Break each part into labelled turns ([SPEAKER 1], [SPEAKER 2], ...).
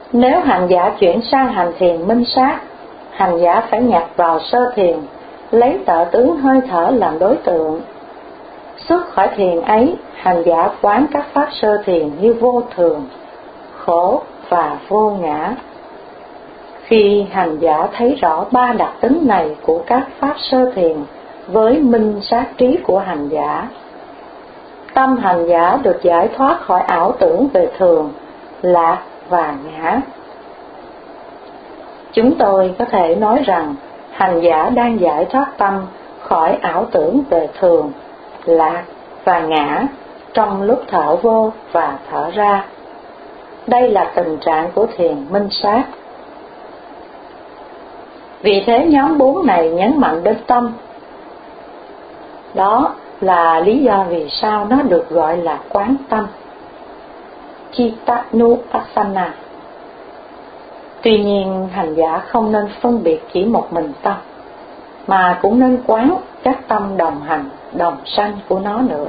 [SPEAKER 1] Nếu hành giả chuyển sang hành thiền minh sát, hành giả phải nhập vào sơ thiền, lấy tợ tướng hơi thở làm đối tượng. Xuất khỏi thiền ấy, hành giả quán các pháp sơ thiền như vô thường, khổ và vô ngã. Khi hành giả thấy rõ ba đặc tính này của các pháp sơ thiền với minh sát trí của hành giả, tâm hành giả được giải thoát khỏi ảo tưởng về thường, lạc và ngã. Chúng tôi có thể nói rằng hành giả đang giải thoát tâm khỏi ảo tưởng về thường, lạc và ngã trong lúc thở vô và thở ra. Đây là tình trạng của thiền minh sát. Vì thế nhóm 4 này nhấn mạnh đến tâm. Đó là lý do vì sao nó được gọi là quán tâm, Chittanupassana. Tuy nhiên, hành giả không nên phân biệt chỉ một mình tâm, mà cũng nên quán các tâm đồng hành, đồng sanh của nó nữa.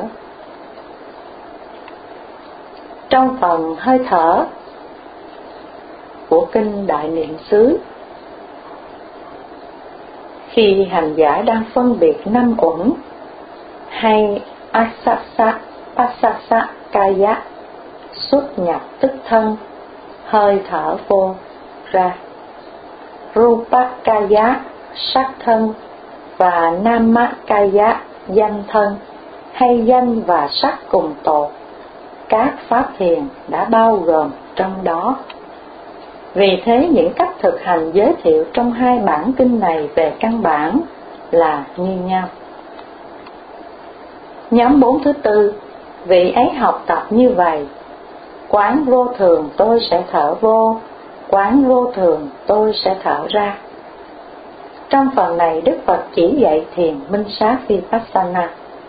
[SPEAKER 1] Trong phần hơi thở của kinh Đại Niệm xứ, khi hành giả đang phân biệt 5 uẩn hay asasa pasasa kaya, xuất nhập tức thân, hơi thở vô ra, rupakaya sắc thân và namakaya danh thân hay danh và sắc cùng tột, các pháp thiền đã bao gồm trong đó. Vì thế những cách thực hành giới thiệu trong 2 bản kinh này về căn bản là như nhau. Nhóm 4 thứ tư, vị ấy học tập như vậy: quán vô thường tôi sẽ thở vô, quán vô thường tôi sẽ thở ra. Trong phần này Đức Phật chỉ dạy thiền minh sát Vipassana.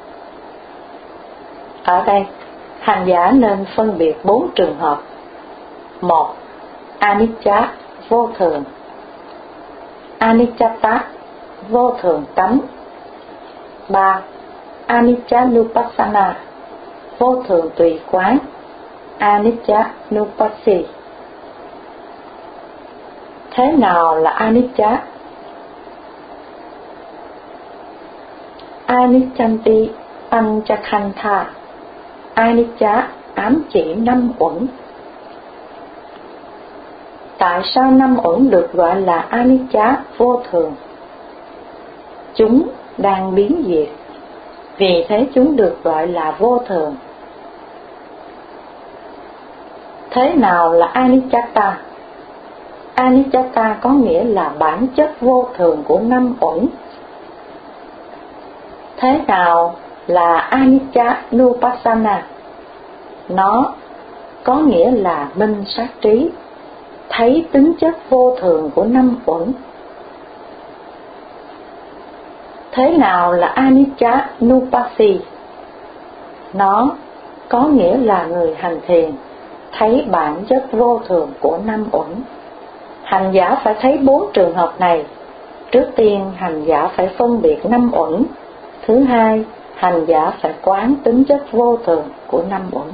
[SPEAKER 1] Ở đây, hành giả nên phân biệt 4 trường hợp. 1. Anicca vô thường, Aniccata vô thường tánh. 3. Aniccanupassana vô thường tùy quán, Aniccanupassi. Thế nào là anicca? Aniccanti panchakantha. Anicca ám chỉ 5 uẩn. Tại sao 5 uẩn được gọi là anicca vô thường? Chúng đang biến diệt, vì thế chúng được gọi là vô thường. Thế nào là aniccata? Aniccata có nghĩa là bản chất vô thường của 5 uẩn. Thế nào là Aniccanupassana? Nó có nghĩa là minh sát trí, thấy tính chất vô thường của 5 uẩn. Thế nào là Aniccanupassi? Nó có nghĩa là người hành thiền thấy bản chất vô thường của 5 uẩn. Hành giả phải thấy 4 trường hợp này. Trước tiên, hành giả phải phân biệt 5 uẩn. Thứ hai, hành giả phải quán tính chất vô thường của 5 uẩn.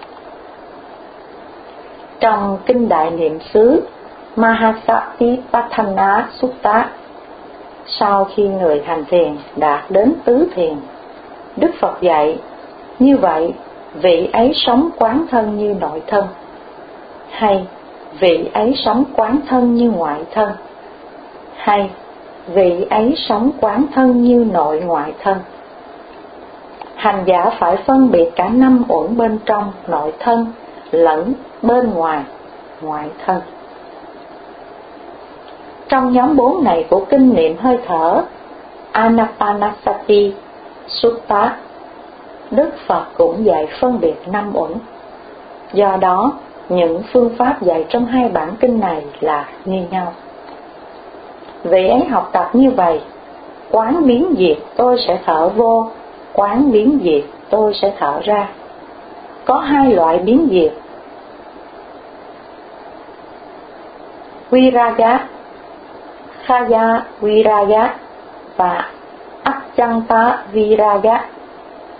[SPEAKER 1] Trong kinh Đại Niệm xứ Mahasatipatthana Sutta, sau khi người hành thiền đạt đến tứ thiền, Đức Phật dạy: như vậy, vị ấy sống quán thân như nội thân, hay vị ấy sống quán thân như ngoại thân, hay vị ấy sống quán thân như nội ngoại thân. Hành giả phải phân biệt cả 5 uẩn bên trong nội thân lẫn bên ngoài ngoại thân. Trong nhóm 4 này của kinh niệm hơi thở Anapanasati Sutta, Đức Phật cũng dạy phân biệt 5 uẩn. Do đó, những phương pháp dạy trong 2 bản kinh này là như nhau. Vị ấy học tập như vậy: quán biến diệt tôi sẽ thở vô, quán biến diệt tôi sẽ thở ra. Có 2 loại biến diệt: Viraga, Khaya Viraga và Achanta Viraga.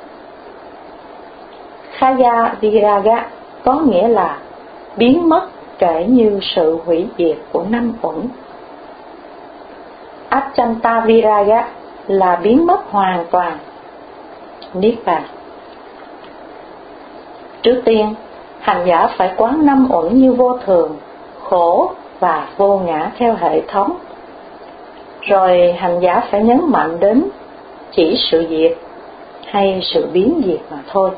[SPEAKER 1] Khaya Viraga có nghĩa là biến mất kể như sự hủy diệt của năm uẩn. Achantaviraya là biến mất hoàn toàn, Niết Bàn. Trước tiên, hành giả phải quán năm uẩn như vô thường, khổ và vô ngã theo hệ thống. Rồi hành giả phải nhấn mạnh đến chỉ sự diệt hay sự biến diệt mà thôi.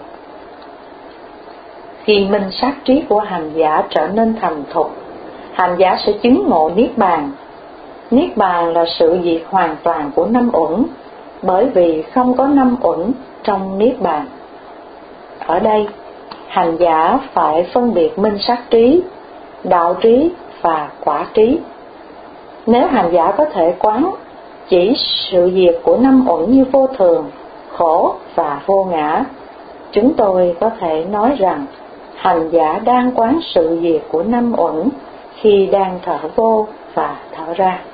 [SPEAKER 1] Khi minh sát trí của hành giả trở nên thành thục, hành giả sẽ chứng ngộ Niết Bàn. Niết Bàn là sự diệt hoàn toàn của năm uẩn, bởi vì không có năm uẩn trong Niết Bàn. Ở đây, hành giả phải phân biệt minh sát trí, đạo trí và quả trí. Nếu hành giả có thể quán chỉ sự diệt của năm uẩn như vô thường, khổ và vô ngã, chúng tôi có thể nói rằng hành giả đang quán sự diệt của năm uẩn khi đang thở vô và thở ra.